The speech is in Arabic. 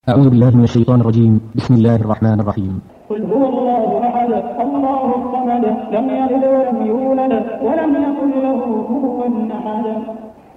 أعوذ بالله من الشيطان الرجيم. بسم الله الرحمن الرحيم. قل هو الله أحد الله الصمد لم يلد ولم يولد ولم يكن له كفوا أحد.